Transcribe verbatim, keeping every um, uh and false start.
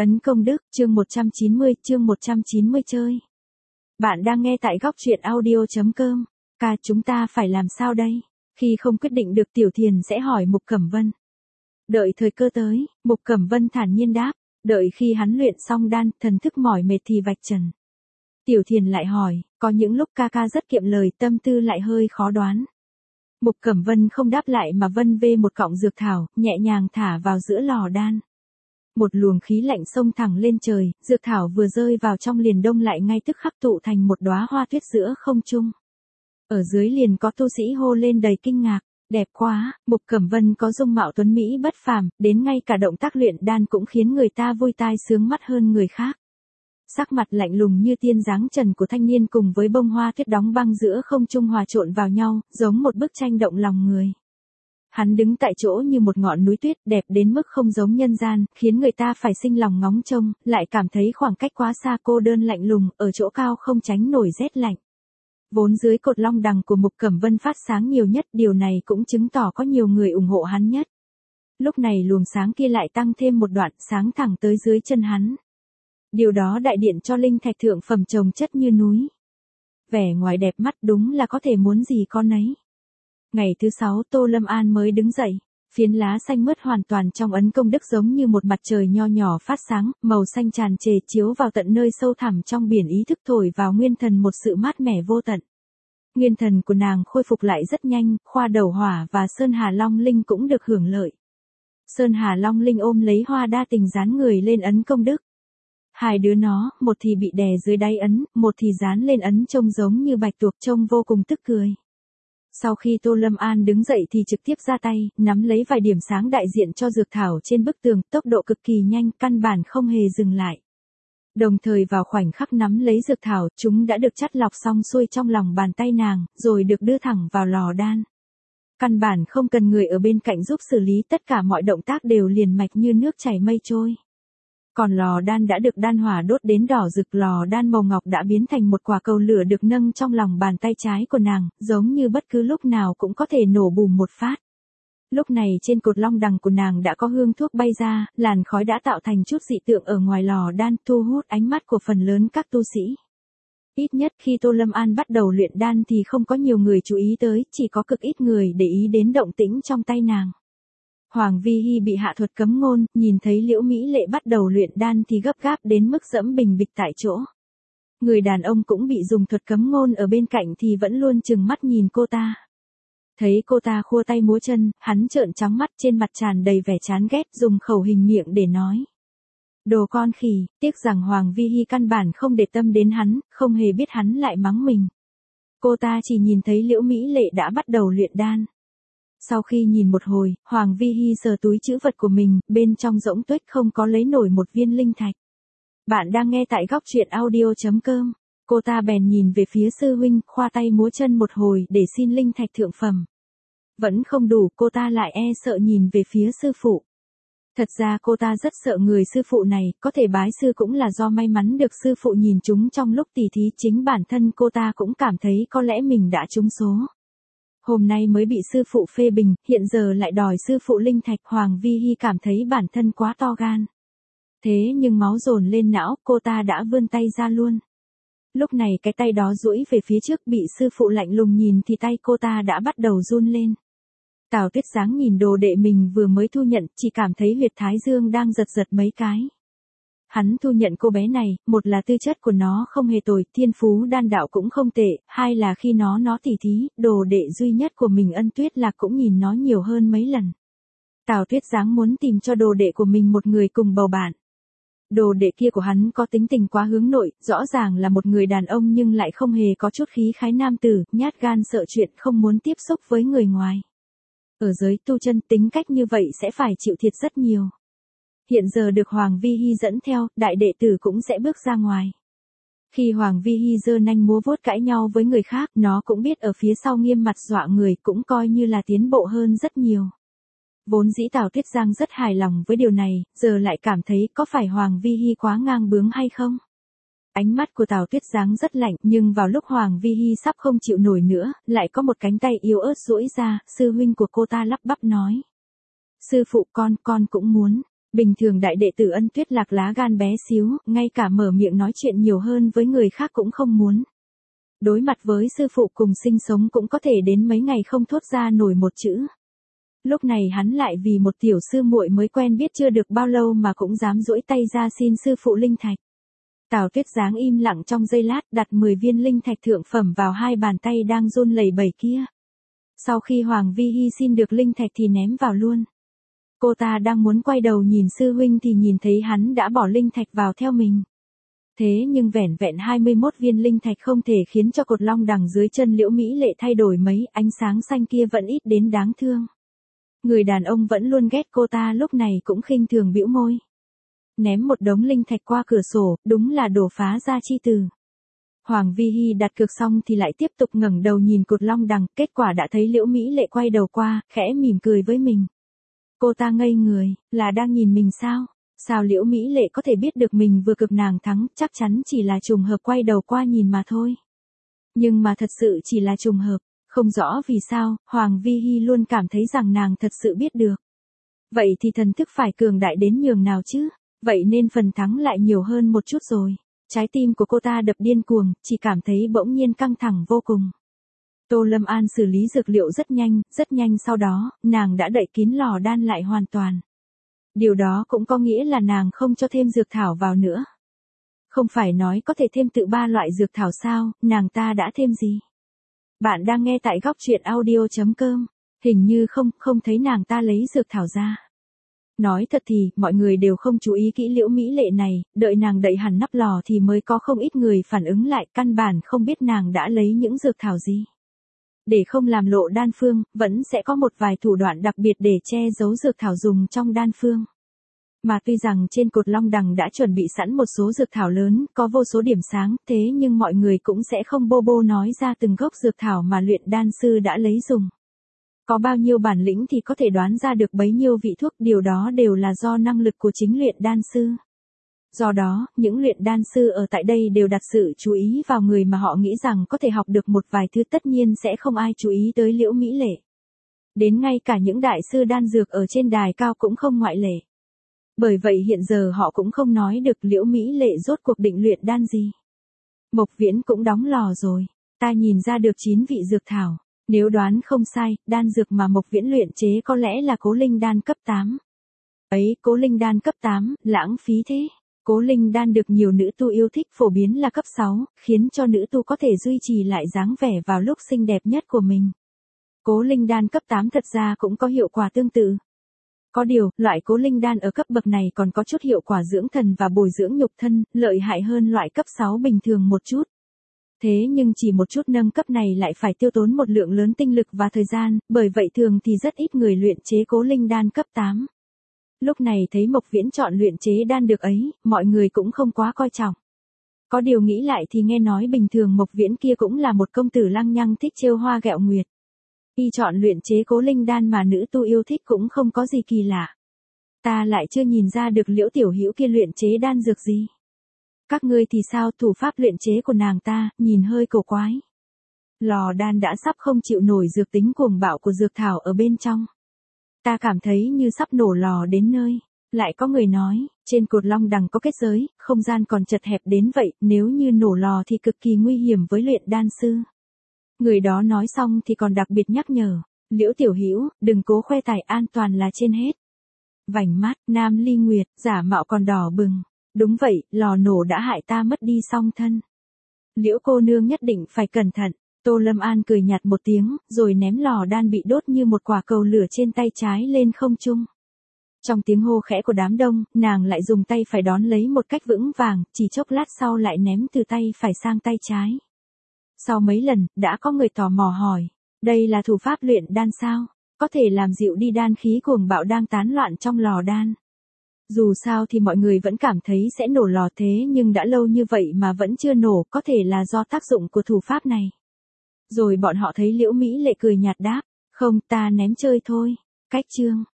Ấn công đức, chương một trăm chín mươi, chương một trăm chín mươi chơi. Bạn đang nghe tại góc truyện audio.com. Ca chúng ta phải làm sao đây? Khi không quyết định được Tiểu Thiền sẽ hỏi Mục Cẩm Vân. Đợi thời cơ tới, Mục Cẩm Vân thản nhiên đáp, đợi khi hắn luyện xong đan, thần thức mỏi mệt thì vạch trần. Tiểu Thiền lại hỏi, có những lúc ca ca rất kiệm lời, tâm tư lại hơi khó đoán. Mục Cẩm Vân không đáp lại mà vân vê một cọng dược thảo, nhẹ nhàng thả vào giữa lò đan. Một luồng khí lạnh xông thẳng lên trời, dược thảo vừa rơi vào trong liền đông lại ngay tức khắc tụ thành một đóa hoa tuyết giữa không trung. Ở dưới liền có tu sĩ hô lên đầy kinh ngạc, đẹp quá, Mục Cẩm Vân có dung mạo tuấn mỹ bất phàm, đến ngay cả động tác luyện đan cũng khiến người ta vui tai sướng mắt hơn người khác. Sắc mặt lạnh lùng như tiên dáng trần của thanh niên cùng với bông hoa tuyết đóng băng giữa không trung hòa trộn vào nhau, giống một bức tranh động lòng người. Hắn đứng tại chỗ như một ngọn núi tuyết đẹp đến mức không giống nhân gian, khiến người ta phải sinh lòng ngóng trông, lại cảm thấy khoảng cách quá xa cô đơn lạnh lùng, ở chỗ cao không tránh nổi rét lạnh. Vốn dưới cột long đằng của Mục Cẩm Vân phát sáng nhiều nhất, điều này cũng chứng tỏ có nhiều người ủng hộ hắn nhất. Lúc này luồng sáng kia lại tăng thêm một đoạn sáng thẳng tới dưới chân hắn. Điều đó đại diện cho linh thạch thượng phẩm chồng chất như núi. Vẻ ngoài đẹp mắt đúng là có thể muốn gì con nấy. Ngày thứ sáu Tô Lâm An mới đứng dậy, phiến lá xanh mướt hoàn toàn trong ấn công đức giống như một mặt trời nho nhỏ phát sáng, màu xanh tràn trề chiếu vào tận nơi sâu thẳm trong biển ý thức thổi vào nguyên thần một sự mát mẻ vô tận. Nguyên thần của nàng khôi phục lại rất nhanh, Khoa Đầu Hỏa và Sơn Hà Long Linh cũng được hưởng lợi. Sơn Hà Long Linh ôm lấy hoa đa tình dán người lên ấn công đức. Hai đứa nó, một thì bị đè dưới đáy ấn, một thì dán lên ấn trông giống như bạch tuộc trông vô cùng tức cười. Sau khi Tô Lâm An đứng dậy thì trực tiếp ra tay, nắm lấy vài điểm sáng đại diện cho dược thảo trên bức tường, tốc độ cực kỳ nhanh, căn bản không hề dừng lại. Đồng thời vào khoảnh khắc nắm lấy dược thảo, chúng đã được chắt lọc xong xuôi trong lòng bàn tay nàng, rồi được đưa thẳng vào lò đan. Căn bản không cần người ở bên cạnh giúp xử lý, tất cả mọi động tác đều liền mạch như nước chảy mây trôi. Còn lò đan đã được đan hỏa đốt đến đỏ rực, lò đan màu ngọc đã biến thành một quả cầu lửa được nâng trong lòng bàn tay trái của nàng, giống như bất cứ lúc nào cũng có thể nổ bùm một phát. Lúc này trên cột long đằng của nàng đã có hương thuốc bay ra, làn khói đã tạo thành chút dị tượng ở ngoài lò đan, thu hút ánh mắt của phần lớn các tu sĩ. Ít nhất khi Tô Lâm An bắt đầu luyện đan thì không có nhiều người chú ý tới, chỉ có cực ít người để ý đến động tĩnh trong tay nàng. Hoàng Vi Hi bị hạ thuật cấm ngôn, nhìn thấy Liễu Mỹ Lệ bắt đầu luyện đan thì gấp gáp đến mức dẫm bình bịch tại chỗ. Người đàn ông cũng bị dùng thuật cấm ngôn ở bên cạnh thì vẫn luôn chừng mắt nhìn cô ta. Thấy cô ta khua tay múa chân, hắn trợn trắng mắt, trên mặt tràn đầy vẻ chán ghét, dùng khẩu hình miệng để nói. Đồ con khỉ, tiếc rằng Hoàng Vi Hi căn bản không để tâm đến hắn, không hề biết hắn lại mắng mình. Cô ta chỉ nhìn thấy Liễu Mỹ Lệ đã bắt đầu luyện đan. Sau khi nhìn một hồi, Hoàng Vi Hi sờ túi trữ vật của mình, bên trong rỗng tuếch không có lấy nổi một viên linh thạch. Bạn đang nghe tại góc truyện audio.com. Cô ta bèn nhìn về phía sư huynh, khoa tay múa chân một hồi để xin linh thạch thượng phẩm. Vẫn không đủ, cô ta lại e sợ nhìn về phía sư phụ. Thật ra cô ta rất sợ người sư phụ này, có thể bái sư cũng là do may mắn được sư phụ nhìn chúng trong lúc tỉ thí, chính bản thân cô ta cũng cảm thấy có lẽ mình đã trúng số. Hôm nay mới bị sư phụ phê bình, hiện giờ lại đòi sư phụ linh thạch, Hoàng Vi Hi cảm thấy bản thân quá to gan. Thế nhưng máu dồn lên não, cô ta đã vươn tay ra luôn. Lúc này cái tay đó duỗi về phía trước, bị sư phụ lạnh lùng nhìn thì tay cô ta đã bắt đầu run lên. Tào Tuyết Giáng nhìn đồ đệ mình vừa mới thu nhận, chỉ cảm thấy huyệt thái dương đang giật giật mấy cái. Hắn thu nhận cô bé này, một là tư chất của nó không hề tồi, thiên phú đan đạo cũng không tệ, hai là khi nó nó tỉ thí, đồ đệ duy nhất của mình Ân Tuyết Lạc cũng nhìn nó nhiều hơn mấy lần. Tào Tuyết Giáng muốn tìm cho đồ đệ của mình một người cùng bầu bạn. Đồ đệ kia của hắn có tính tình quá hướng nội, rõ ràng là một người đàn ông nhưng lại không hề có chút khí khái nam tử, nhát gan sợ chuyện, không muốn tiếp xúc với người ngoài. Ở giới tu chân tính cách như vậy sẽ phải chịu thiệt rất nhiều. Hiện giờ được Hoàng Vi Hi dẫn theo, đại đệ tử cũng sẽ bước ra ngoài. Khi Hoàng Vi Hi giơ nanh múa vuốt cãi nhau với người khác, nó cũng biết ở phía sau nghiêm mặt dọa người, cũng coi như là tiến bộ hơn rất nhiều. Vốn dĩ Tào Tuyết Giang rất hài lòng với điều này, giờ lại cảm thấy có phải Hoàng Vi Hi quá ngang bướng hay không? Ánh mắt của Tào Tuyết Giáng rất lạnh, nhưng vào lúc Hoàng Vi Hi sắp không chịu nổi nữa, lại có một cánh tay yếu ớt duỗi ra, sư huynh của cô ta lắp bắp nói. Sư phụ con, con cũng muốn. Bình thường đại đệ tử Ân Tuyết Lạc lá gan bé xíu, ngay cả mở miệng nói chuyện nhiều hơn với người khác cũng không muốn. Đối mặt với sư phụ cùng sinh sống cũng có thể đến mấy ngày không thốt ra nổi một chữ. Lúc này hắn lại vì một tiểu sư muội mới quen biết chưa được bao lâu mà cũng dám duỗi tay ra xin sư phụ linh thạch. Tào Tuyết Giáng im lặng trong giây lát, đặt mười viên linh thạch thượng phẩm vào hai bàn tay đang run lẩy bẩy kia. Sau khi Hoàng Vi Hi xin được linh thạch thì ném vào luôn. Cô ta đang muốn quay đầu nhìn sư huynh thì nhìn thấy hắn đã bỏ linh thạch vào theo mình. Thế nhưng vẻn vẹn hai mươi mốt viên linh thạch không thể khiến cho cột long đằng dưới chân Liễu Mỹ Lệ thay đổi mấy, ánh sáng xanh kia vẫn ít đến đáng thương. Người đàn ông vẫn luôn ghét cô ta lúc này cũng khinh thường bĩu môi. Ném một đống linh thạch qua cửa sổ, đúng là đổ phá ra chi từ. Hoàng Vi Hi đặt cược xong thì lại tiếp tục ngẩng đầu nhìn cột long đằng, kết quả đã thấy Liễu Mỹ Lệ quay đầu qua, khẽ mỉm cười với mình. Cô ta ngây người, là đang nhìn mình sao? Sao Liễu Mỹ Lệ có thể biết được mình vừa cực nàng thắng, chắc chắn chỉ là trùng hợp quay đầu qua nhìn mà thôi. Nhưng mà thật sự chỉ là trùng hợp, không rõ vì sao, Hoàng Vi Hi luôn cảm thấy rằng nàng thật sự biết được. Vậy thì thần thức phải cường đại đến nhường nào chứ? Vậy nên phần thắng lại nhiều hơn một chút rồi. Trái tim của cô ta đập điên cuồng, chỉ cảm thấy bỗng nhiên căng thẳng vô cùng. Tô Lâm An xử lý dược liệu rất nhanh, rất nhanh sau đó, nàng đã đậy kín lò đan lại hoàn toàn. Điều đó cũng có nghĩa là nàng không cho thêm dược thảo vào nữa. Không phải nói có thể thêm tự ba loại dược thảo sao, nàng ta đã thêm gì? Bạn đang nghe tại góc truyện audio chấm com, hình như không, không thấy nàng ta lấy dược thảo ra. Nói thật thì, mọi người đều không chú ý kỹ Liễu Mỹ Lệ này, đợi nàng đậy hẳn nắp lò thì mới có không ít người phản ứng lại, căn bản không biết nàng đã lấy những dược thảo gì. Để không làm lộ đan phương, vẫn sẽ có một vài thủ đoạn đặc biệt để che giấu dược thảo dùng trong đan phương. Mà tuy rằng trên cột long đằng đã chuẩn bị sẵn một số dược thảo lớn, có vô số điểm sáng, thế nhưng mọi người cũng sẽ không bô bô nói ra từng gốc dược thảo mà luyện đan sư đã lấy dùng. Có bao nhiêu bản lĩnh thì có thể đoán ra được bấy nhiêu vị thuốc, điều đó đều là do năng lực của chính luyện đan sư. Do đó, những luyện đan sư ở tại đây đều đặt sự chú ý vào người mà họ nghĩ rằng có thể học được một vài thứ, tất nhiên sẽ không ai chú ý tới Liễu Mỹ Lệ. Đến ngay cả những đại sư đan dược ở trên đài cao cũng không ngoại lệ. Bởi vậy hiện giờ họ cũng không nói được Liễu Mỹ Lệ rốt cuộc định luyện đan gì. Mộc Viễn cũng đóng lò rồi, ta nhìn ra được chín vị dược thảo, nếu đoán không sai, đan dược mà Mộc Viễn luyện chế có lẽ là Cố Linh đan cấp tám. Ấy, Cố Linh đan cấp tám, lãng phí thế. Cố Linh đan được nhiều nữ tu yêu thích, phổ biến là cấp sáu, khiến cho nữ tu có thể duy trì lại dáng vẻ vào lúc xinh đẹp nhất của mình. Cố Linh đan cấp tám thật ra cũng có hiệu quả tương tự. Có điều, loại Cố Linh đan ở cấp bậc này còn có chút hiệu quả dưỡng thần và bồi dưỡng nhục thân, lợi hại hơn loại cấp sáu bình thường một chút. Thế nhưng chỉ một chút nâng cấp này lại phải tiêu tốn một lượng lớn tinh lực và thời gian, bởi vậy thường thì rất ít người luyện chế Cố Linh đan cấp tám. Lúc này thấy Mộc Viễn chọn luyện chế đan được ấy, mọi người cũng không quá coi trọng. Có điều nghĩ lại thì nghe nói bình thường Mộc Viễn kia cũng là một công tử lăng nhăng thích trêu hoa ghẹo nguyệt. Y chọn luyện chế Cố Linh đan mà nữ tu yêu thích cũng không có gì kỳ lạ. Ta lại chưa nhìn ra được Liễu tiểu hữu kia luyện chế đan dược gì. Các ngươi thì sao, thủ pháp luyện chế của nàng ta, nhìn hơi cổ quái. Lò đan đã sắp không chịu nổi dược tính cuồng bạo của dược thảo ở bên trong. Ta cảm thấy như sắp nổ lò đến nơi. Lại có người nói, trên cột long đằng có kết giới, không gian còn chật hẹp đến vậy, nếu như nổ lò thì cực kỳ nguy hiểm với luyện đan sư. Người đó nói xong thì còn đặc biệt nhắc nhở, Liễu tiểu hữu, đừng cố khoe tài, an toàn là trên hết. Vành mắt, Nam Ly Nguyệt, giả mạo còn đỏ bừng. Đúng vậy, lò nổ đã hại ta mất đi song thân. Liễu cô nương nhất định phải cẩn thận. Tô Lâm An cười nhạt một tiếng, rồi ném lò đan bị đốt như một quả cầu lửa trên tay trái lên không trung. Trong tiếng hô khẽ của đám đông, nàng lại dùng tay phải đón lấy một cách vững vàng, chỉ chốc lát sau lại ném từ tay phải sang tay trái. Sau mấy lần, đã có người tò mò hỏi, đây là thủ pháp luyện đan sao? Có thể làm dịu đi đan khí cuồng bạo đang tán loạn trong lò đan. Dù sao thì mọi người vẫn cảm thấy sẽ nổ lò, thế nhưng đã lâu như vậy mà vẫn chưa nổ, có thể là do tác dụng của thủ pháp này. Rồi bọn họ thấy Liễu Mỹ Lệ cười nhạt đáp, không, ta ném chơi thôi. Cách chương